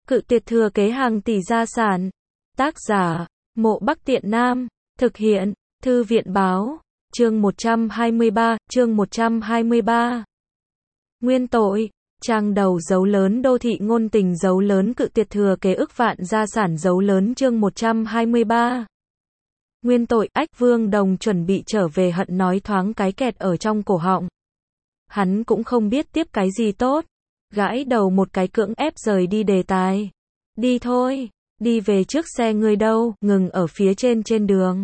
Cự tuyệt thừa kế hàng tỷ gia sản. Tác giả, Mộ Bắc Tiện Nam. Thực hiện, Thư viện báo. Chương 123. Nguyên tội. Trang đầu dấu lớn đô thị ngôn tình dấu lớn cự tuyệt thừa kế ức vạn gia sản dấu lớn chương 123. Nguyên tội. Ách Vương Đồng chuẩn bị trở về hận nói thoáng cái kẹt ở trong cổ họng. Hắn cũng không biết tiếp cái gì tốt. Gãi đầu một cái cưỡng ép rời đi đề tài. Đi thôi, đi về trước xe ngươi đâu, ngừng ở phía trên đường.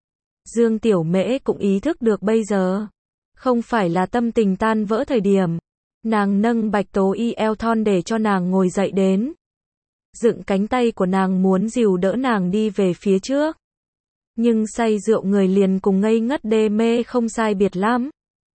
Dương Tiểu Mễ cũng ý thức được bây giờ. Không phải là tâm tình tan vỡ thời điểm. Nàng nâng Bạch Tố Y eo thon để cho nàng ngồi dậy đến. Dựng cánh tay của nàng muốn dìu đỡ nàng đi về phía trước. Nhưng say rượu người liền cùng ngây ngất đê mê không sai biệt lắm.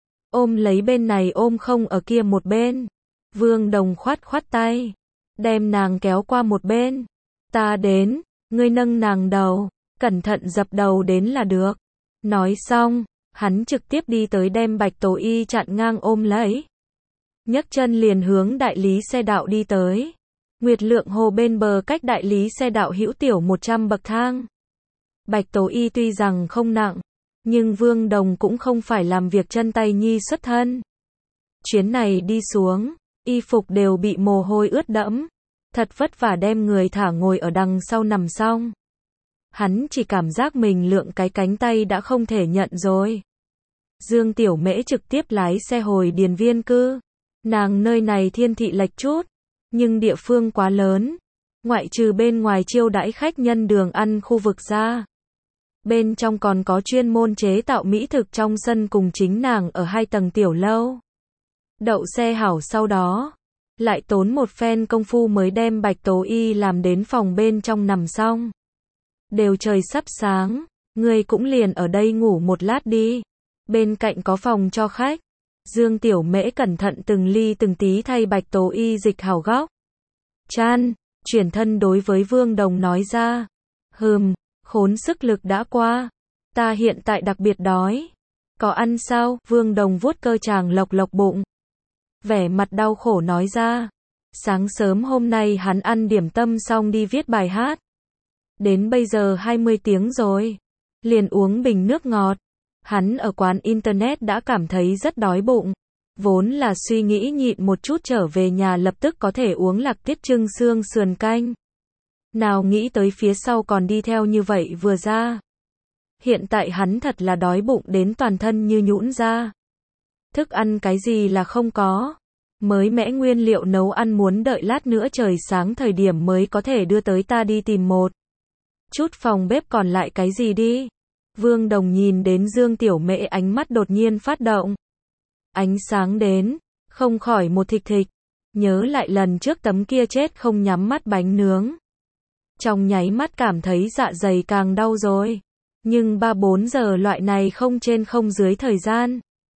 Ôm lấy bên này ôm không ở kia một bên. Vương Đồng khoát tay. Đem nàng kéo qua một bên. Ta đến, ngươi nâng nàng đầu. Cẩn thận dập đầu đến là được. Nói xong, hắn trực tiếp đi tới đem Bạch Tố Y chặn ngang ôm lấy. Nhấc chân liền hướng đại lý xe đạo đi tới. Nguyệt Lượng Hồ bên bờ cách đại lý xe đạo hữu tiểu 100 bậc thang. Bạch Tố Y tuy rằng không nặng, nhưng Vương Đồng cũng không phải làm việc chân tay nhi xuất thân. Chuyến này đi xuống, y phục đều bị mồ hôi ướt đẫm. Thật vất vả đem người thả ngồi ở đằng sau nằm xong. Hắn chỉ cảm giác mình lượng cái cánh tay đã không thể nhận rồi. Dương Tiểu Mễ trực tiếp lái xe hồi Điền Viên cư. Nàng nơi này thiên thị lệch chút, nhưng địa phương quá lớn. Ngoại trừ bên ngoài chiêu đãi khách nhân đường ăn khu vực ra. Bên trong còn có chuyên môn chế tạo mỹ thực trong sân cùng chính nàng ở 2 tầng tiểu lâu. Đậu xe hảo sau đó. Lại tốn một phen công phu mới đem Bạch Tố Y làm đến phòng bên trong nằm xong. Đều trời sắp sáng, ngươi cũng liền ở đây ngủ một lát đi. Bên cạnh có phòng cho khách. Dương Tiểu Mễ cẩn thận từng ly từng tí thay Bạch Tố Y dịch hảo góc. Chan, chuyển thân đối với Vương Đồng nói ra. Khốn sức lực đã qua. Ta hiện tại đặc biệt đói. Có ăn sao? Vương Đồng vuốt cơ chàng lộc bụng. Vẻ mặt đau khổ nói ra. Sáng sớm hôm nay hắn ăn điểm tâm xong đi viết bài hát. Đến bây giờ 20 tiếng rồi. Liền uống bình nước ngọt. Hắn ở quán internet đã cảm thấy rất đói bụng. Vốn là suy nghĩ nhịn một chút trở về nhà lập tức có thể uống Lạc Tiết Trưng xương sườn canh. Nào nghĩ tới phía sau còn đi theo như vậy vừa ra. Hiện tại hắn thật là đói bụng đến toàn thân như nhũn ra. Thức ăn cái gì là không có. Mới mẻ nguyên liệu nấu ăn muốn đợi lát nữa trời sáng thời điểm mới có thể đưa tới ta đi tìm một chút phòng bếp còn lại cái gì đi. Vương Đồng nhìn đến Dương Tiểu Mễ ánh mắt đột nhiên phát động. Ánh sáng đến, không khỏi một thịch. Nhớ lại lần trước tấm kia chết không nhắm mắt bánh nướng. Trong nháy mắt cảm thấy dạ dày càng đau rồi. Nhưng 3-4 giờ loại này không trên không dưới thời gian.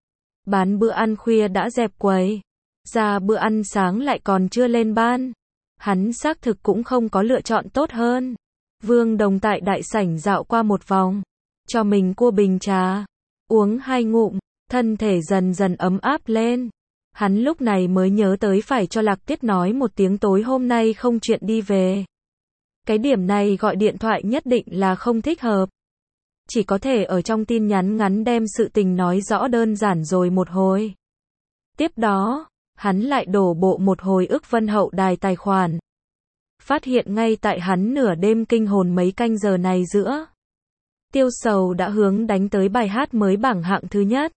Bán bữa ăn khuya đã dẹp quầy. Ra bữa ăn sáng lại còn chưa lên ban. Hắn xác thực cũng không có lựa chọn tốt hơn. Vương Đồng tại đại sảnh dạo qua một vòng. Cho mình cua bình trà. Uống 2 ngụm. Thân thể dần dần ấm áp lên. Hắn lúc này mới nhớ tới phải cho Lạc Tiết nói một tiếng tối hôm nay không chuyện đi về. Cái điểm này gọi điện thoại nhất định là không thích hợp. Chỉ có thể ở trong tin nhắn ngắn đem sự tình nói rõ đơn giản rồi một hồi. Tiếp đó, hắn lại đổ bộ một hồi ức Vân Hậu đài tài khoản. Phát hiện ngay tại hắn nửa đêm kinh hồn mấy canh giờ này giữa. Tiêu Sầu đã hướng đánh tới bài hát mới bảng hạng thứ nhất.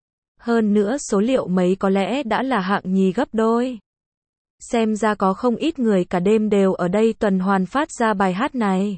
Hơn nữa số liệu mấy có lẽ đã là hạng nhì gấp đôi. Xem ra có không ít người cả đêm đều ở đây tuần hoàn phát ra bài hát này.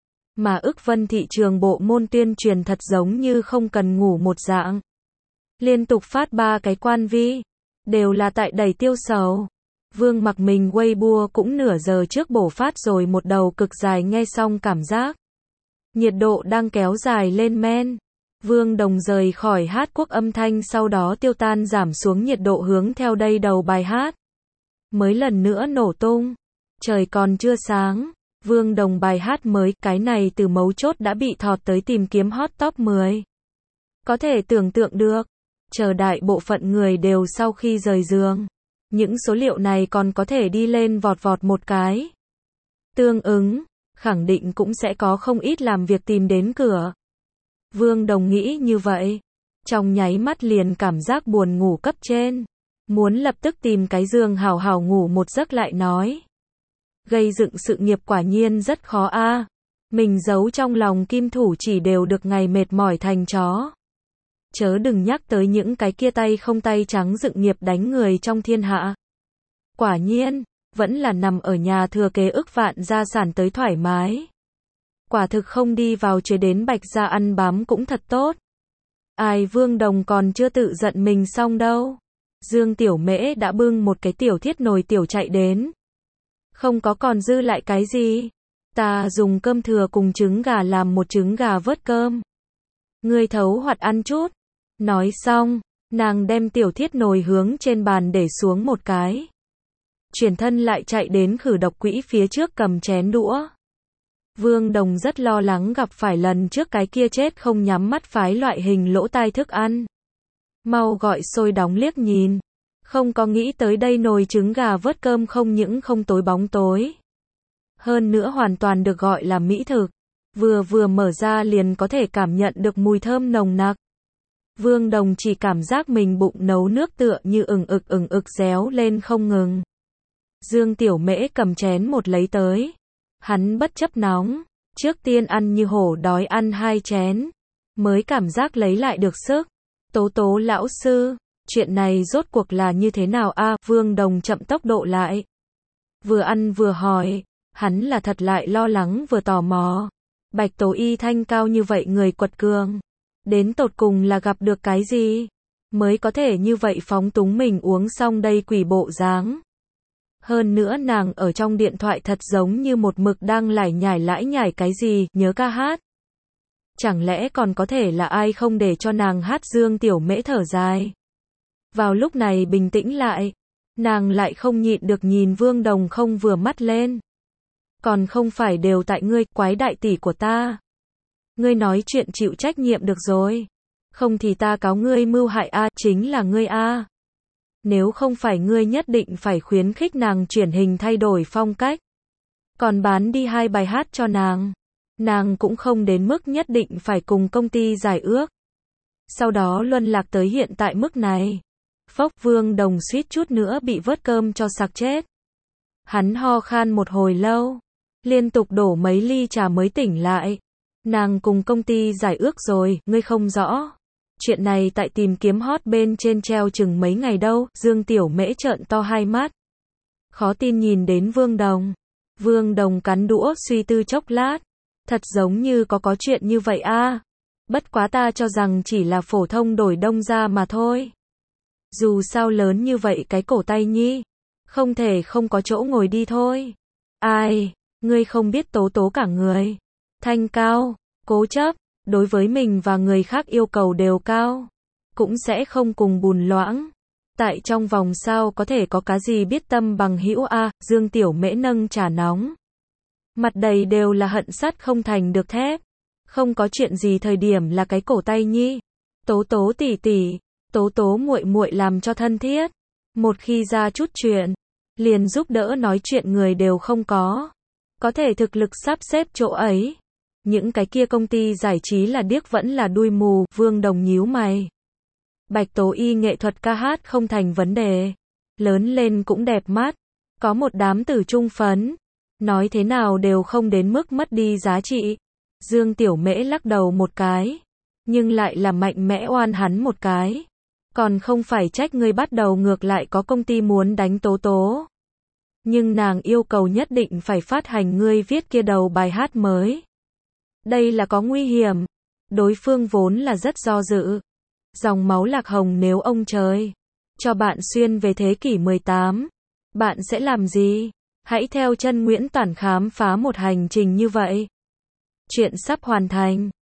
Mà ức Vân thị trường bộ môn tuyên truyền thật giống như không cần ngủ một dạng. Liên tục phát 3 cái quan vi. Đều là tại đẩy Tiêu Sầu. Vương Mặc mình Weibo cũng nửa giờ trước bổ phát rồi một đầu cực dài nghe xong cảm giác. Nhiệt độ đang kéo dài lên men. Vương Đồng rời khỏi hát quốc âm thanh sau đó tiêu tan giảm xuống nhiệt độ hướng theo đây đầu bài hát. Mới lần nữa nổ tung. Trời còn chưa sáng. Vương Đồng bài hát mới, cái này từ mấu chốt đã bị thọt tới tìm kiếm hot top 10. Có thể tưởng tượng được. Chờ đại bộ phận người đều sau khi rời giường. Những số liệu này còn có thể đi lên vọt một cái. Tương ứng, khẳng định cũng sẽ có không ít làm việc tìm đến cửa. Vương Đồng nghĩ như vậy, trong nháy mắt liền cảm giác buồn ngủ cấp trên, muốn lập tức tìm cái giường hào hào ngủ một giấc lại nói. Gây dựng sự nghiệp quả nhiên rất khó a. Mình giấu trong lòng kim thủ chỉ đều được ngày mệt mỏi thành chó. Chớ đừng nhắc tới những cái kia tay không tay trắng dựng nghiệp đánh người trong thiên hạ. Quả nhiên, vẫn là nằm ở nhà thừa kế ức vạn gia sản tới thoải mái. Quả thực không đi vào chế đến Bạch gia ăn bám cũng thật tốt. Ai Vương Đồng còn chưa tự giận mình xong đâu. Dương Tiểu Mễ đã bưng một cái tiểu thiết nồi tiểu chạy đến. Không có còn dư lại cái gì. Ta dùng cơm thừa cùng trứng gà làm một trứng gà vớt cơm. Ngươi thấu hoạt ăn chút. Nói xong, nàng đem tiểu thiết nồi hướng trên bàn để xuống một cái. Chuyển thân lại chạy đến khử độc quỹ phía trước cầm chén đũa. Vương Đồng rất lo lắng gặp phải lần trước cái kia chết không nhắm mắt phái loại hình lỗ tai thức ăn. Mau gọi xôi đóng liếc nhìn. Không có nghĩ tới đây nồi trứng gà vớt cơm không những không tối bóng tối. Hơn nữa hoàn toàn được gọi là mỹ thực. Vừa mở ra liền có thể cảm nhận được mùi thơm nồng nặc. Vương Đồng chỉ cảm giác mình bụng nấu nước tựa như ừng ực réo lên không ngừng. Dương Tiểu Mễ cầm chén một lấy tới. Hắn bất chấp nóng, trước tiên ăn như hổ đói ăn 2 chén, mới cảm giác lấy lại được sức. Tố Tố lão sư, chuyện này rốt cuộc là như thế nào a? Vương Đồng chậm tốc độ lại. Vừa ăn vừa hỏi, hắn là thật lại lo lắng vừa tò mò. Bạch Tố Y thanh cao như vậy người quật cường, đến tột cùng là gặp được cái gì, mới có thể như vậy phóng túng mình uống xong đây quỷ bộ dáng. Hơn nữa nàng ở trong điện thoại thật giống như một mực đang lải nhải cái gì, nhớ ca hát. Chẳng lẽ còn có thể là ai không để cho nàng hát? Dương Tiểu Mễ thở dài. Vào lúc này bình tĩnh lại, nàng lại không nhịn được nhìn Vương Đồng không vừa mắt lên. Còn không phải đều tại ngươi, quái đại tỷ của ta. Ngươi nói chuyện chịu trách nhiệm được rồi. Không thì ta cáo ngươi mưu hại a, chính là ngươi a. Nếu không phải ngươi nhất định phải khuyến khích nàng chuyển hình thay đổi phong cách. Còn bán đi 2 bài hát cho nàng. Nàng cũng không đến mức nhất định phải cùng công ty giải ước. Sau đó luân lạc tới hiện tại mức này. Phốc, Vương Đồng suýt chút nữa bị vớt cơm cho sặc chết. Hắn ho khan một hồi lâu. Liên tục đổ mấy ly trà mới tỉnh lại. Nàng cùng công ty giải ước rồi, ngươi không rõ. Chuyện này tại tìm kiếm hot bên trên treo chừng mấy ngày đâu. Dương Tiểu Mễ trợn to hai mắt. Khó tin nhìn đến Vương Đồng. Vương Đồng cắn đũa suy tư chốc lát. Thật giống như có chuyện như vậy a. Bất quá ta cho rằng chỉ là phổ thông đổi đông ra mà thôi. Dù sao lớn như vậy cái cổ tay nhi. Không thể không có chỗ ngồi đi thôi. Ai, ngươi không biết Tố Tố cả người. Thanh cao, cố chấp, đối với mình và người khác yêu cầu đều cao. Cũng sẽ không cùng bùn loãng. Tại trong vòng sao có thể có cái gì biết tâm bằng hữu a. Dương Tiểu Mễ nâng trà nóng. Mặt đầy đều là hận sắt không thành được thép. Không có chuyện gì thời điểm là cái cổ tay nhi. Tố Tố tỷ tỷ, Tố Tố muội muội làm cho thân thiết. Một khi ra chút chuyện, liền giúp đỡ nói chuyện người đều không có. Có thể thực lực sắp xếp chỗ ấy. Những cái kia công ty giải trí là điếc vẫn là đuôi mù. Vương Đồng nhíu mày. Bạch Tố Y nghệ thuật ca hát không thành vấn đề. Lớn lên cũng đẹp mắt. Có một đám tử trung phấn. Nói thế nào đều không đến mức mất đi giá trị. Dương Tiểu Mễ lắc đầu một cái. Nhưng lại là mạnh mẽ oan hắn một cái. Còn không phải trách ngươi bắt đầu ngược lại có công ty muốn đánh Tố Tố. Nhưng nàng yêu cầu nhất định phải phát hành ngươi viết kia đầu bài hát mới. Đây là có nguy hiểm. Đối phương vốn là rất do dự. Dòng máu lạc hồng nếu ông trời cho bạn xuyên về thế kỷ 18, bạn sẽ làm gì? Hãy theo chân Nguyễn Toản khám phá một hành trình như vậy. Chuyện sắp hoàn thành.